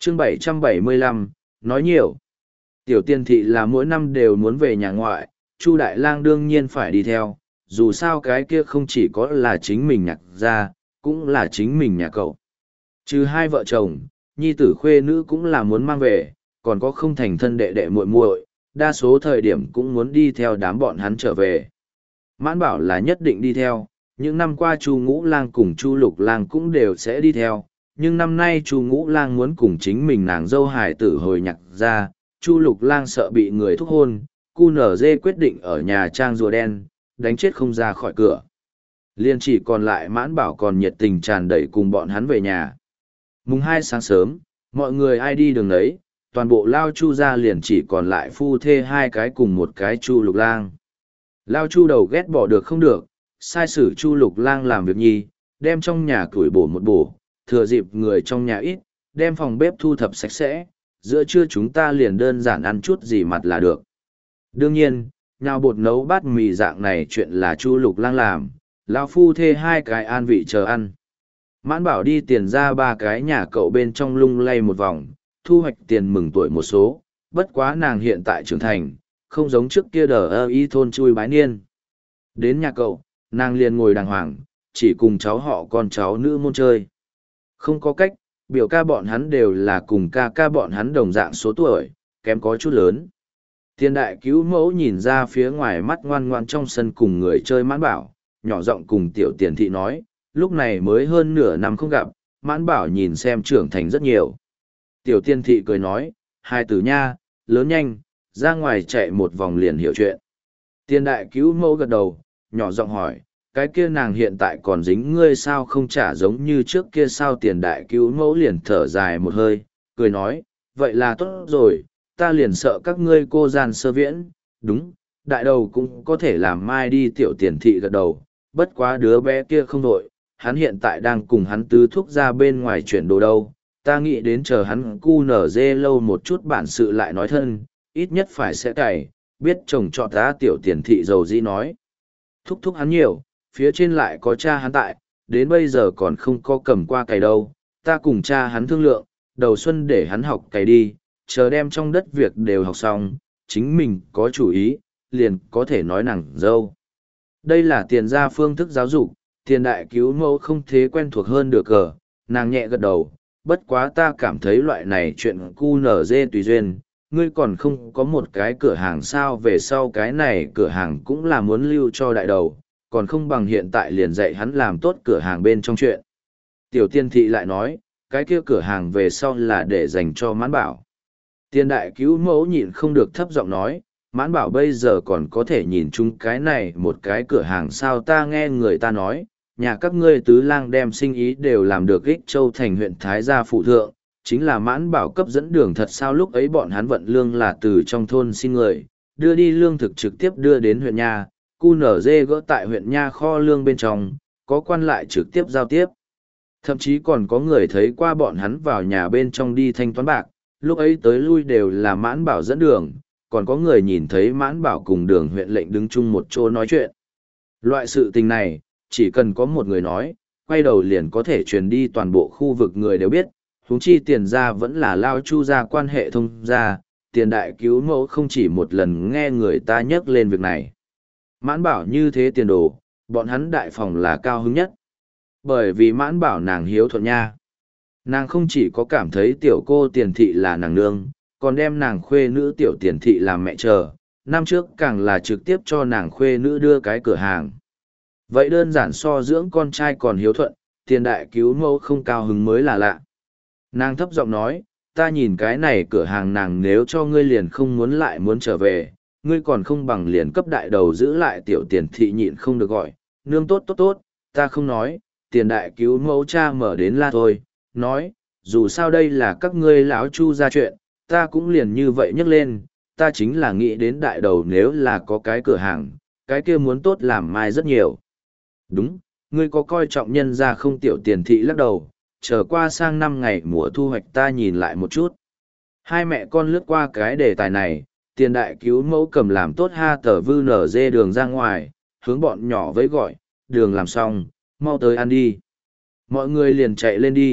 chương 775, nói nhiều. Tiểu Tiền thị là mỗi năm đều muốn về nhà ngoại, Chu Đại Lang đương nhiên phải đi theo, dù sao cái kia không chỉ có là chính mình nhạc gia, cũng là chính mình nhà cậu. Trừ hai vợ chồng, nhi tử khuê nữ cũng là muốn mang về, còn có không thành thân đệ đệ muội muội, đa số thời điểm cũng muốn đi theo đám bọn hắn trở về. Mãn Bảo là nhất định đi theo, những năm qua Chu Ngũ Lang cùng Chu Lục Lang cũng đều sẽ đi theo, nhưng năm nay Chu Ngũ Lang muốn cùng chính mình nàng dâu hải tử hồi nhạc ra, Chu Lục Lang sợ bị người thúc hôn, QNZ quyết định ở nhà trang rùa đen, đánh chết không ra khỏi cửa. Liên chỉ còn lại Mãn Bảo còn nhiệt tình tràn đầy cùng bọn hắn về nhà. Mùng 2 sáng sớm, mọi người ai đi đường đấy, toàn bộ Lao Chu ra liền chỉ còn lại phu thê hai cái cùng một cái Chu Lục Lang. Lao Chu đầu ghét bỏ được không được, sai sử Chu Lục Lang làm việc nhi, đem trong nhà củi bổ một bổ, thừa dịp người trong nhà ít, đem phòng bếp thu thập sạch sẽ, giữa trưa chúng ta liền đơn giản ăn chút gì mặt là được. Đương nhiên, nhào bột nấu bát mì dạng này chuyện là Chu Lục Lang làm, lão phu thê hai cái an vị chờ ăn. Mãn Bảo đi tiền ra ba cái nhà cậu bên trong lung lay một vòng, thu hoạch tiền mừng tuổi một số, bất quá nàng hiện tại trưởng thành, không giống trước kia đờ ơ y thôn chui bái niên. Đến nhà cậu, nàng liền ngồi đàng hoàng, chỉ cùng cháu họ con cháu nữ môn chơi. Không có cách, biểu ca bọn hắn đều là cùng ca ca bọn hắn đồng dạng số tuổi, kém có chút lớn. Thiên đại cứu mẫu nhìn ra phía ngoài mắt ngoan ngoan trong sân cùng người chơi Mãn Bảo, nhỏ giọng cùng tiểu Tiền thị nói, lúc này mới hơn nửa năm không gặp, Mãn Bảo nhìn xem trưởng thành rất nhiều. Tiểu Tiền thị cười nói, hai tử nha, lớn nhanh, ra ngoài chạy một vòng liền hiểu chuyện. Thiên đại cứu mẫu gật đầu, nhỏ giọng hỏi, cái kia nàng hiện tại còn dính ngươi sao không trả giống như trước kia sao? Tiền đại cứu mẫu liền thở dài một hơi, cười nói, vậy là tốt rồi, ta liền sợ các ngươi cô gian sơ viễn, đúng, đại đầu cũng có thể làm mai đi. Tiểu Tiền thị gật đầu, bất quá đứa bé kia không đội, hắn hiện tại đang cùng hắn tứ thúc ra bên ngoài chuyển đồ đâu, ta nghĩ đến chờ hắn cu nở dê lâu một chút bản sự lại nói thân, ít nhất phải sẽ cày, biết chồng chọn ta. Tiểu Tiền thị dầu dĩ nói, thúc thúc hắn nhiều, phía trên lại có cha hắn tại, đến bây giờ còn không có cầm qua cày đâu, ta cùng cha hắn thương lượng, đầu xuân để hắn học cày đi, chờ đem trong đất việc đều học xong, chính mình có chủ ý, liền có thể nói nàng dâu. Đây là tiền gia phương thức giáo dục, tiền đại cứu mẫu không thế quen thuộc hơn được cờ, nàng nhẹ gật đầu, bất quá ta cảm thấy loại này chuyện cu nở dê tùy duyên, ngươi còn không có một cái cửa hàng sao? Về sau cái này cửa hàng cũng là muốn lưu cho đại đầu, còn không bằng hiện tại liền dạy hắn làm tốt cửa hàng bên trong chuyện. Tiểu Tiên thị lại nói, cái kia cửa hàng về sau là để dành cho Mãn Bảo. Tiền đại cứu mẫu nhịn không được thấp giọng nói, Mãn Bảo bây giờ còn có thể nhìn chung cái này một cái cửa hàng sao? Ta nghe người ta nói, nhà các ngươi tứ lang đem sinh ý đều làm được Ích Châu thành huyện Thái Gia phụ thượng, chính là Mãn Bảo cấp dẫn đường thật sao? Lúc ấy bọn hắn vận lương là từ trong thôn xin người, đưa đi lương thực trực tiếp đưa đến huyện nhà, QNZ gỡ tại huyện nha kho lương bên trong, có quan lại trực tiếp giao tiếp. Thậm chí còn có người thấy qua bọn hắn vào nhà bên trong đi thanh toán bạc, lúc ấy tới lui đều là Mãn Bảo dẫn đường, còn có người nhìn thấy Mãn Bảo cùng đường huyện lệnh đứng chung một chỗ nói chuyện. Loại sự tình này, chỉ cần có một người nói, quay đầu liền có thể truyền đi toàn bộ khu vực người đều biết, huống chi tiền gia vẫn là Lao Chu gia quan hệ thông gia, tiền đại cứu mẫu không chỉ một lần nghe người ta nhắc lên việc này. Mãn Bảo như thế tiền đồ, bọn hắn đại phòng là cao hứng nhất. Bởi vì Mãn Bảo nàng hiếu thuận nha. Nàng không chỉ có cảm thấy tiểu cô Tiền thị là nàng nương, còn đem nàng khuê nữ tiểu Tiền thị làm mẹ chờ. Năm trước càng là trực tiếp cho nàng khuê nữ đưa cái cửa hàng. Vậy đơn giản so dưỡng con trai còn hiếu thuận, tiền đại cứu mẫu không cao hứng mới là lạ. Nàng thấp giọng nói, ta nhìn cái này cửa hàng nàng nếu cho ngươi liền không muốn lại muốn trở về, ngươi còn không bằng liền cấp đại đầu giữ lại. Tiểu Tiền thị nhịn không được gọi, nương tốt tốt tốt, ta không nói. Tiền đại cứu mẫu cha mở đến la thôi, nói, dù sao đây là các ngươi lão Chu ra chuyện, ta cũng liền như vậy nhấc lên, ta chính là nghĩ đến đại đầu nếu là có cái cửa hàng, cái kia muốn tốt làm mai rất nhiều. Đúng, ngươi có coi trọng nhân ra không? Tiểu Tiền thị lắc đầu, chờ qua sang năm ngày mùa thu hoạch ta nhìn lại một chút. Hai mẹ con lướt qua cái đề tài này, tiền đại cứu mẫu cầm làm tốt ha tờ vư nở dê đường ra ngoài, hướng bọn nhỏ với gọi, đường làm xong, mau tới ăn đi. Mọi người liền chạy lên đi,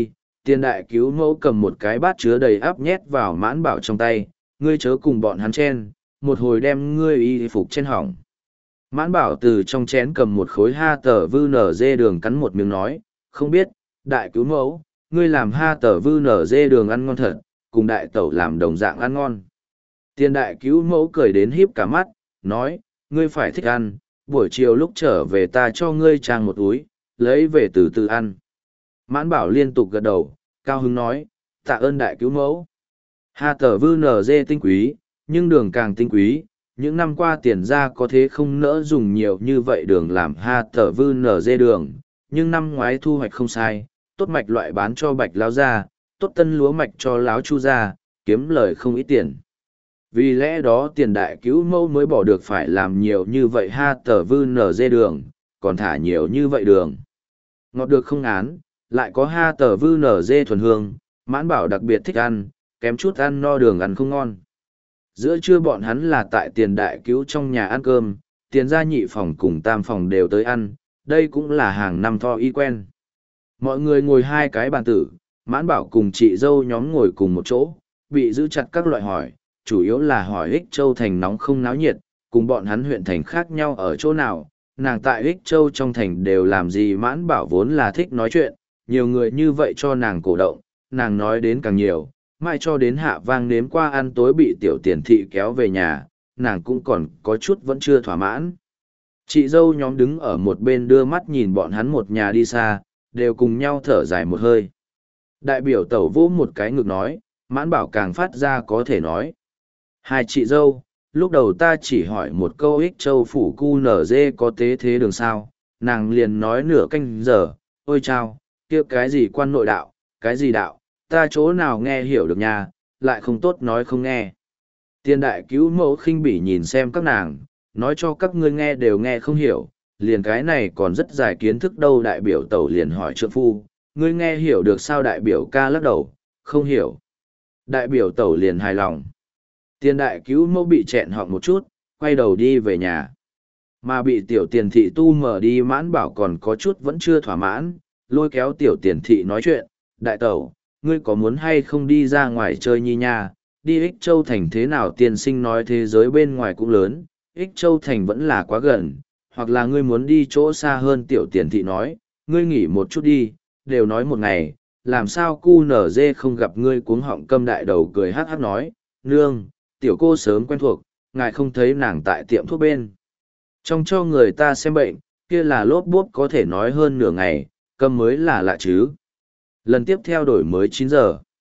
Tiền đại cứu mẫu cầm một cái bát chứa đầy áp nhét vào mãn bảo trong tay, ngươi chớ cùng bọn hắn chen, một hồi đem ngươi y phục trên hỏng. Mãn bảo từ trong chén cầm một khối ha tờ vư nở dê đường cắn một miếng nói, không biết, đại cứu mẫu, ngươi làm ha tờ vư nở dê đường ăn ngon thật, cùng đại tẩu làm đồng dạng ăn ngon. Tiền đại cứu mẫu cười đến híp cả mắt, nói, ngươi phải thích ăn, buổi chiều lúc trở về ta cho ngươi trang một túi, lấy về từ từ ăn. Mãn bảo liên tục gật đầu, cao hứng nói, tạ ơn đại cứu mẫu. Ha tờ vư nở dê tinh quý, nhưng đường càng tinh quý, những năm qua tiền ra có thế không nỡ dùng nhiều như vậy đường làm ha tờ vư nở dê đường, nhưng năm ngoái thu hoạch không sai, tốt mạch loại bán cho bạch lao ra, tốt tân lúa mạch cho láo chu ra, kiếm lời không ít tiền. Vì lẽ đó tiền đại cứu mẫu mới bỏ được phải làm nhiều như vậy ha tờ vư nở dê đường, còn thả nhiều như vậy đường. Ngọt được không án, lại có ha tờ vư nở dê thuần hương, mãn bảo đặc biệt thích ăn, kém chút ăn no đường ăn không ngon. Giữa trưa bọn hắn là tại tiền đại cứu trong nhà ăn cơm, tiền gia nhị phòng cùng tam phòng đều tới ăn, đây cũng là hàng năm tho y quen. Mọi người ngồi hai cái bàn tử, mãn bảo cùng chị dâu nhóm ngồi cùng một chỗ, bị giữ chặt các loại hỏi, chủ yếu là hỏi Ích Châu thành nóng không náo nhiệt, cùng bọn hắn huyện thành khác nhau ở chỗ nào, nàng tại Ích Châu trong thành đều làm gì mãn bảo vốn là thích nói chuyện, nhiều người như vậy cho nàng cổ động, nàng nói đến càng nhiều, mai cho đến hạ vang nếm qua ăn tối bị tiểu tiền thị kéo về nhà, nàng cũng còn có chút vẫn chưa thỏa mãn. Chị dâu nhóm đứng ở một bên đưa mắt nhìn bọn hắn một nhà đi xa, đều cùng nhau thở dài một hơi. Đại biểu tẩu vỗ một cái ngực nói, mãn bảo càng phát ra có thể nói. Hai chị dâu, lúc đầu ta chỉ hỏi một câu Ích Châu phủ cu nở dê có tế thế đường sao, nàng liền nói nửa canh giờ, ôi chao, kia cái gì quan nội đạo, cái gì đạo, ta chỗ nào nghe hiểu được nha, lại không tốt nói không nghe. Tiền đại cứu mẫu khinh bỉ nhìn xem các nàng, nói cho các ngươi nghe đều nghe không hiểu, liền cái này còn rất dài kiến thức đâu. Đại biểu tẩu liền hỏi trượng phu, ngươi nghe hiểu được sao? Đại biểu ca lắc đầu, không hiểu. Đại biểu tẩu liền hài lòng. Tiền đại cứu mẫu bị chẹn họng một chút, quay đầu đi về nhà. Mà bị tiểu tiền thị tu mở đi mãn bảo còn có chút vẫn chưa thỏa mãn, lôi kéo tiểu tiền thị nói chuyện, đại tẩu, ngươi có muốn hay không đi ra ngoài chơi nhi nha, đi Ích Châu Thành thế nào? Tiên sinh nói thế giới bên ngoài cũng lớn, Ích Châu Thành vẫn là quá gần, hoặc là ngươi muốn đi chỗ xa hơn? Tiểu tiền thị nói, ngươi nghỉ một chút đi, đều nói một ngày, làm sao cu nở dê không gặp ngươi? Cuống họng câm đại đầu cười hát hát nói, nương, tiểu cô sớm quen thuộc, ngài không thấy nàng tại tiệm thuốc bên trong cho người ta xem bệnh, kia là lốp bốp có thể nói hơn nửa ngày, câm mới là lạ chứ. Lần tiếp theo đổi mới 9 giờ.